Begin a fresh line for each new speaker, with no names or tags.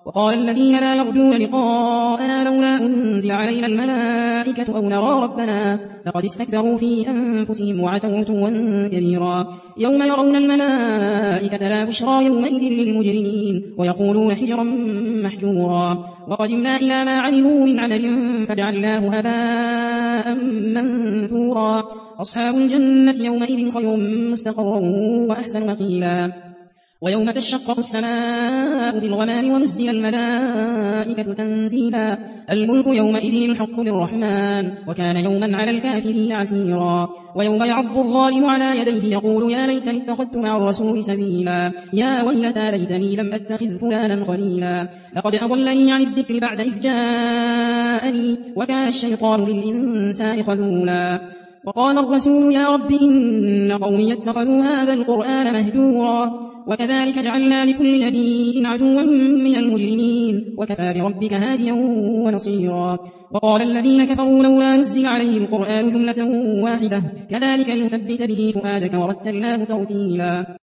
وقال الذين لا يرجون لقاءنا لولا أنزل علينا الملائكة أو نرى ربنا لقد استكبروا في أنفسهم وعتوا عتوا كبيرا يوم يرون الملائكة لا بشرى يومئذ للمجرمين ويقولون حجرا محجورا وقدمنا إلى ما عملوا من عمل فجعلناه هباء منثورا أصحاب الجنة يومئذ خير مستقرا وأحسن مقيلا ويوم تشقق السماء بالغمام ونزل الملائكة تنزيلا الملك يومئذ الحق للرحمن وكان يوما على الكافرين عسيرا ويوم يعض الظالم على يديه يقول يا ليتني اتخذت مع الرسول سبيلا يا ويلتى ليتني لم أتخذ فلانا خليلا لقد أضلني عن الذكر بعد إذ جاءني وكان الشيطان للإنسان خذولا وقال الرسول يا رب إن قومي اتخذوا هذا القرآن مهجورا وكذلك جعلنا لكل نبي عدوا من المجرمين وكفى بربك هاديا ونصيرا وقال الذين كفروا لولا نزل عليه القرآن جملة واحدة كذلك لنثبت به فؤادك ورتلناه ترتيلا